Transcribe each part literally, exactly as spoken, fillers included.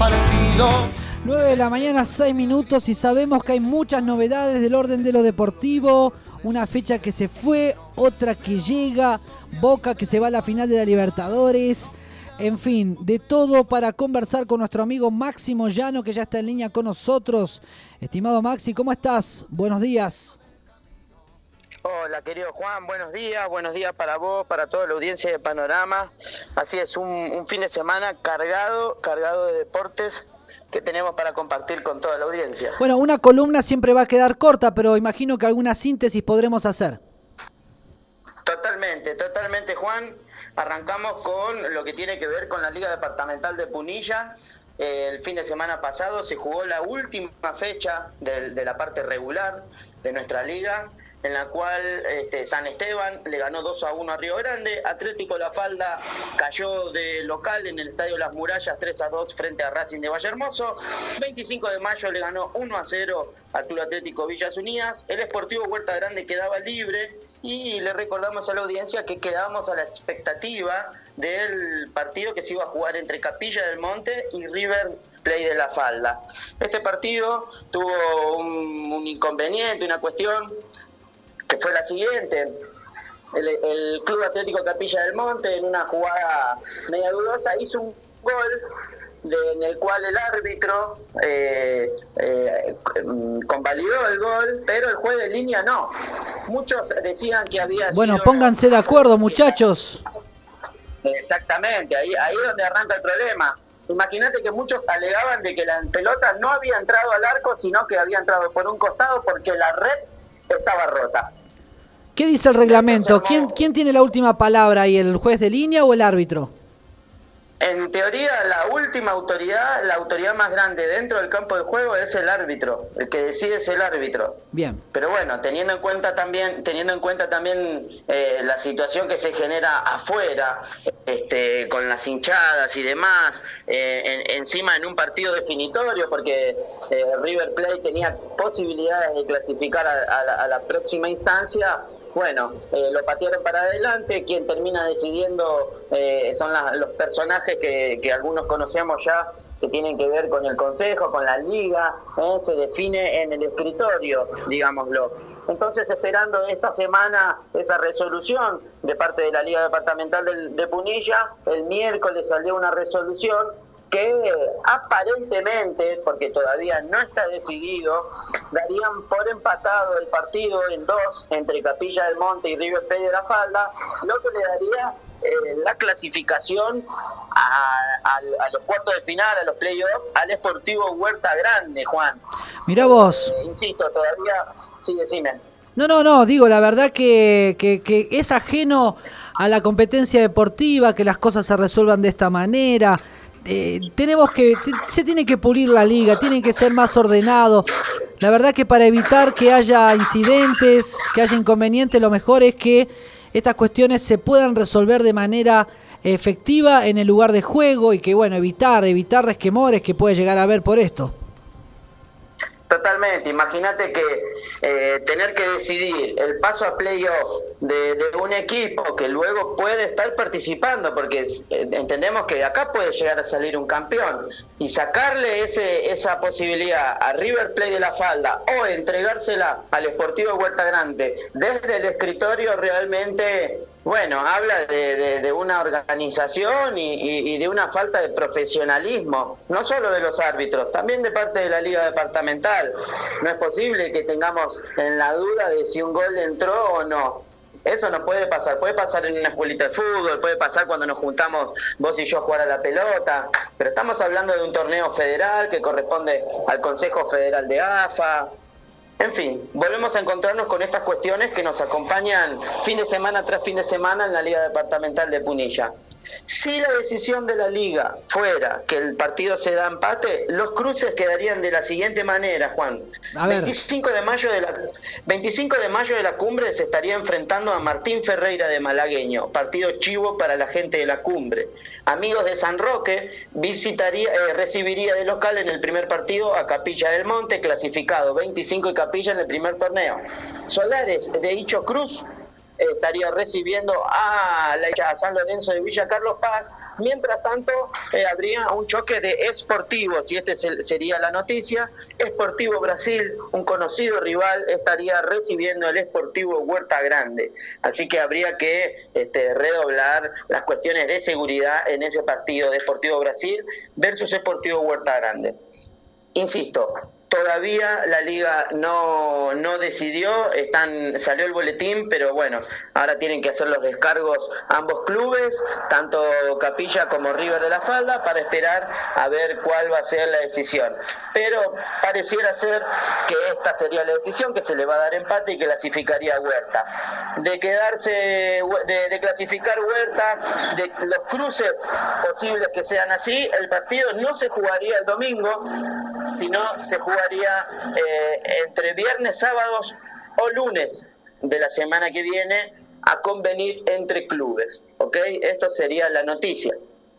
partido. nueve de la mañana, seis minutos, y sabemos que hay muchas novedades del orden de lo deportivo. Una fecha que se fue, otra que llega, Boca que se va a la final de la Libertadores. En fin, de todo para conversar con nuestro amigo Máximo Llano, que ya está en línea con nosotros. Estimado Maxi, ¿cómo estás? Buenos días. Hola, querido Juan, buenos días, buenos días para vos, para toda la audiencia de Panorama. Así es, un, un fin de semana cargado, cargado de deportes que tenemos para compartir con toda la audiencia. Bueno, una columna siempre va a quedar corta, pero imagino que alguna síntesis podremos hacer. Totalmente, totalmente, Juan. Arrancamos con lo que tiene que ver con la Liga Departamental de Punilla. Eh, el fin de semana pasado se jugó la última fecha de, de la parte regular de nuestra liga, en la cual este, San Esteban le ganó dos a uno a Río Grande. Atlético La Falda cayó de local en el Estadio Las Murallas tres a dos frente a Racing de Valle Hermoso. veinticinco de mayo le ganó uno a cero al Club Atlético Villas Unidas. El Sportivo Huerta Grande quedaba libre y le recordamos a la audiencia que quedábamos a la expectativa del partido que se iba a jugar entre Capilla del Monte y River Plate de La Falda. Este partido tuvo un, un inconveniente, una cuestión que fue la siguiente. El, el Club Atlético Capilla del Monte, en una jugada media dudosa, hizo un gol de, en el cual el árbitro eh, eh, convalidó el gol, pero el juez de línea no. Muchos decían que había Bueno, sido pónganse de acuerdo, muchachos. Exactamente, ahí, ahí es donde arranca el problema. Imagínate que muchos alegaban de que la pelota no había entrado al arco, sino que había entrado por un costado porque la red estaba rota. ¿Qué dice el reglamento? ¿Quién, quién tiene la última palabra ahí, el juez de línea o el árbitro? En teoría, la última autoridad, la autoridad más grande dentro del campo de juego es el árbitro. El que decide es el árbitro. Bien. Pero bueno, teniendo en cuenta también, teniendo en cuenta también eh, la situación que se genera afuera, este, con las hinchadas y demás, eh, en, encima en un partido definitorio, porque eh, River Plate tenía posibilidades de clasificar a, a, la, a la próxima instancia. Bueno, eh, lo patearon para adelante. Quien termina decidiendo eh, son la, los personajes que, que algunos conocemos ya, que tienen que ver con el consejo, con la liga, eh, se define en el escritorio, digámoslo. Entonces, esperando esta semana esa resolución de parte de la Liga Departamental de, de Punilla, el miércoles salió una resolución que aparentemente, porque todavía no está decidido, darían por empatado el partido en dos entre Capilla del Monte y River Plate de La Falda, lo que le daría eh, la clasificación a, a, a los cuartos de final, a los playoffs, al Sportivo Huerta Grande, Juan. Mirá vos. Eh, insisto, todavía... Sí, decime. No, no, no, digo, la verdad que, que, que es ajeno a la competencia deportiva, que las cosas se resuelvan de esta manera. Eh, tenemos que te, se tiene que pulir la liga, tiene que ser más ordenado. La verdad que para evitar que haya incidentes, que haya inconvenientes, lo mejor es que estas cuestiones se puedan resolver de manera efectiva en el lugar de juego y que, bueno, evitar, evitar resquemores que puede llegar a haber por esto. Totalmente, imagínate que eh, tener que decidir el paso a playoff de, de un equipo que luego puede estar participando, porque eh, entendemos que de acá puede llegar a salir un campeón, y sacarle ese esa posibilidad a River Plate de La Falda o entregársela al Sportivo Huerta Grande desde el escritorio realmente... Bueno, habla de, de, de una organización y, y, y de una falta de profesionalismo, no solo de los árbitros, también de parte de la Liga Departamental. No es posible que tengamos en la duda de si un gol entró o no. Eso no puede pasar, puede pasar en una escuelita de fútbol, puede pasar cuando nos juntamos vos y yo a jugar a la pelota, pero estamos hablando de un torneo federal que corresponde al Consejo Federal de A F A. En fin, volvemos a encontrarnos con estas cuestiones que nos acompañan fin de semana tras fin de semana en la Liga Departamental de Punilla. Si la decisión de la Liga fuera que el partido se da empate, los cruces quedarían de la siguiente manera, Juan. A ver. veinticinco de mayo de la veinticinco de mayo de la Cumbre se estaría enfrentando a Martín Ferreira de Malagueño, partido chivo para la gente de la Cumbre. Amigos de San Roque visitaría, eh, recibiría de local en el primer partido a Capilla del Monte, clasificado veinticinco y Capilla en el primer torneo. Solares de Hicho Cruz estaría recibiendo a la a San Lorenzo de Villa Carlos Paz, Mientras tanto, eh, habría un choque de esportivos, y este sería la noticia. Sportivo Brasil, un conocido rival, estaría recibiendo el Sportivo Huerta Grande. Así que habría que este, redoblar las cuestiones de seguridad en ese partido de Sportivo Brasil versus Sportivo Huerta Grande. Insisto, todavía la liga no, no decidió, están, salió el boletín, pero bueno, ahora tienen que hacer los descargos ambos clubes, tanto Capilla como River de la Falda, para esperar a ver cuál va a ser la decisión. Pero pareciera ser que esta sería la decisión, que se le va a dar empate y que clasificaría Huerta. De quedarse, de, de clasificar Huerta, de los cruces posibles que sean así, el partido no se jugaría el domingo, sino se jugaría eh, entre viernes, sábados o lunes de la semana que viene, a convenir entre clubes, ¿ok? Esto sería la noticia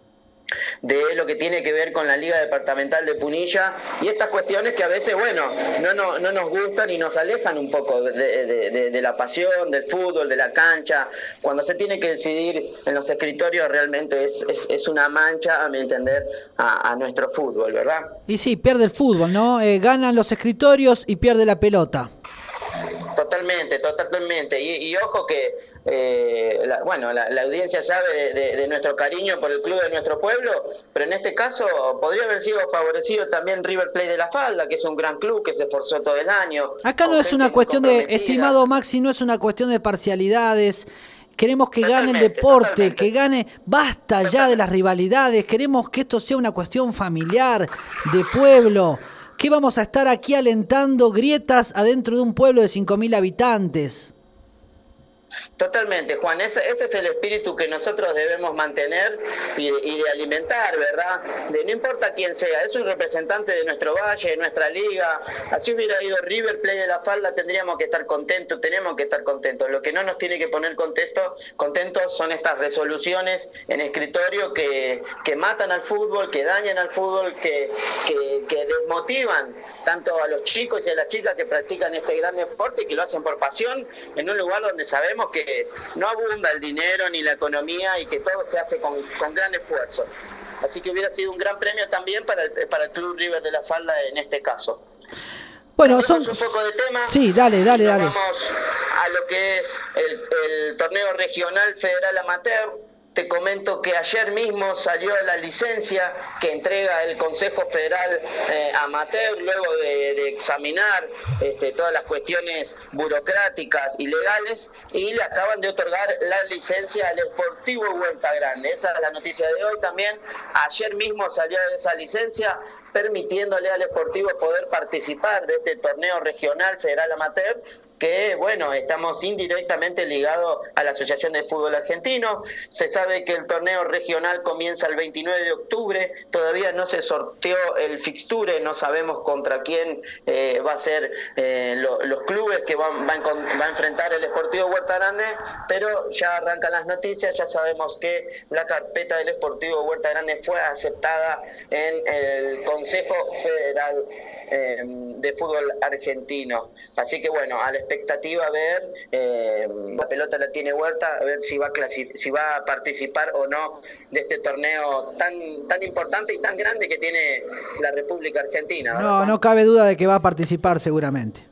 de lo que tiene que ver con la Liga Departamental de Punilla y estas cuestiones que a veces, bueno, no, no, no nos gustan y nos alejan un poco de, de, de, de la pasión, del fútbol, de la cancha. Cuando se tiene que decidir en los escritorios realmente es, es, es una mancha, a mi entender, a, a nuestro fútbol, ¿verdad? Y sí, pierde el fútbol, ¿no? Eh, ganan los escritorios y pierde la pelota. Totalmente, totalmente. Y, y ojo que Eh, la, bueno, la, la audiencia sabe de, de, de nuestro cariño por el club de nuestro pueblo, pero en este caso podría haber sido favorecido también River Plate de la Falda, que es un gran club que se esforzó todo el año. Acá no es una cuestión de, estimado Maxi, no es una cuestión de parcialidades. Queremos que gane el deporte, totalmente. Que gane, basta ya de las rivalidades, queremos que esto sea una cuestión familiar, de pueblo. ¿Qué vamos a estar aquí alentando grietas adentro de un pueblo de cinco mil habitantes? Totalmente, Juan, ese, ese es el espíritu que nosotros debemos mantener y, y de alimentar, ¿verdad? De no importa quién sea, es un representante de nuestro valle, de nuestra liga. Así hubiera ido River Plate de la Falda, tendríamos que estar contentos, tenemos que estar contentos. Lo que no nos tiene que poner contentos, contentos son estas resoluciones en escritorio que, que matan al fútbol, que dañan al fútbol, que, que, que desmotivan tanto a los chicos y a las chicas que practican este gran deporte y que lo hacen por pasión, en un lugar donde sabemos que no abunda el dinero ni la economía y que todo se hace con, con gran esfuerzo. Así que hubiera sido un gran premio también para el, para el Club River de la Falda en este caso. Bueno, son un poco de tema. Sí, dale, dale, dale. Vamos a lo que es el, el torneo regional federal amateur. Te comento que ayer mismo salió la licencia que entrega el Consejo Federal eh, Amateur luego de, de examinar este, todas las cuestiones burocráticas y legales, y le acaban de otorgar la licencia al Sportivo Huerta Grande. Esa es la noticia de hoy también. Ayer mismo salió esa licencia, permitiéndole al Sportivo poder participar de este torneo regional federal amateur, que bueno, estamos indirectamente ligados a la Asociación de Fútbol Argentino. Se sabe que el torneo regional comienza el veintinueve de octubre, todavía no se sorteó el fixture, no sabemos contra quién eh, va a ser eh, lo, los clubes que van, van, con, va a enfrentar el Sportivo Huerta Grande, pero ya arrancan las noticias, ya sabemos que la carpeta del Sportivo Huerta Grande fue aceptada en el Consejo Federal eh, de Fútbol Argentino. Así que bueno, a la expectativa a ver, eh, la pelota la tiene Huerta, a ver si va a clasi- si va a participar o no de este torneo tan tan importante y tan grande que tiene la República Argentina, ¿verdad? No, no cabe duda de que va a participar seguramente.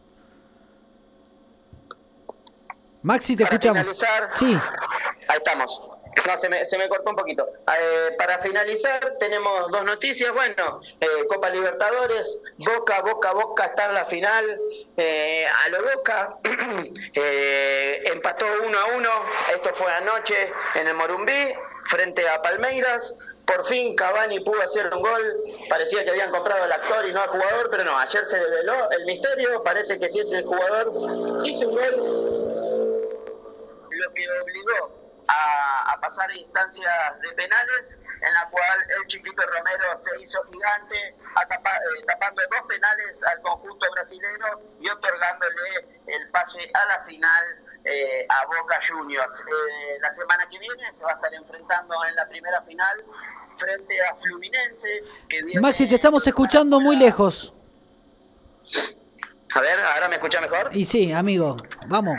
Maxi, te Para escuchamos. Finalizar, sí. Ahí estamos. No, se me, se me cortó un poquito. Eh, para finalizar, tenemos dos noticias. Bueno, eh, Copa Libertadores, Boca, Boca, Boca está en la final. Eh, a lo Boca eh, empató uno a uno. Esto fue anoche en el Morumbí, frente a Palmeiras. Por fin Cavani pudo hacer un gol. Parecía que habían comprado al actor y no al jugador, pero no, ayer se develó el misterio. Parece que sí es el jugador. Hizo un gol, lo que obligó A, a pasar a instancias de penales, en la cual el Chiquito Romero se hizo gigante, a tapa, eh, tapando dos penales al conjunto brasilero y otorgándole el pase a la final eh, a Boca Juniors. Eh, la semana que viene se va a estar enfrentando en la primera final frente a Fluminense. Que viene... Maxi, te estamos escuchando muy lejos. A ver, ¿ahora me escucha mejor? Y sí, amigo, vamos.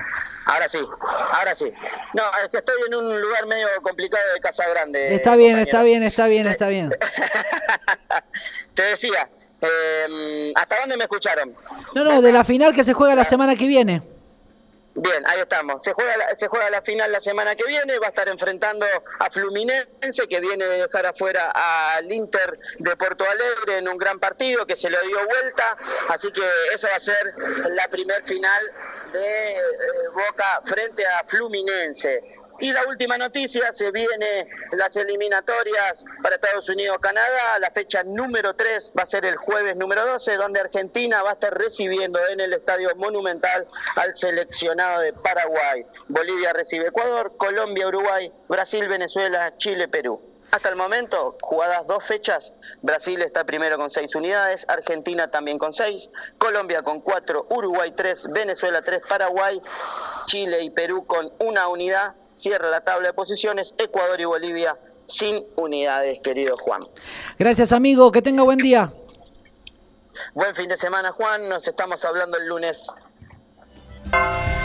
Ahora sí, ahora sí. No, es que estoy en un lugar medio complicado de Casa Grande. Está bien, compañero. está bien, está bien, está bien. Te decía, eh, ¿hasta dónde me escucharon? No, no, de la final que se juega la semana que viene. Bien, ahí estamos. Se juega, la, se juega la final la semana que viene. Va a estar enfrentando a Fluminense, que viene de dejar afuera al Inter de Porto Alegre en un gran partido que se le dio vuelta. Así que esa va a ser la primer final de eh, Boca frente a Fluminense. Y la última noticia, se viene las eliminatorias para Estados Unidos-Canadá. La fecha número tres va a ser el jueves número doce, donde Argentina va a estar recibiendo en el Estadio Monumental al seleccionado de Paraguay. Bolivia recibe Ecuador, Colombia, Uruguay, Brasil, Venezuela, Chile, Perú. Hasta el momento, jugadas dos fechas, Brasil está primero con seis unidades, Argentina también con seis, Colombia con cuatro, Uruguay tres, Venezuela tres, Paraguay, Chile y Perú con una unidad. Cierra la tabla de posiciones, Ecuador y Bolivia sin unidades, querido Juan. Gracias, amigo, que tenga buen día. Buen fin de semana, Juan, nos estamos hablando el lunes.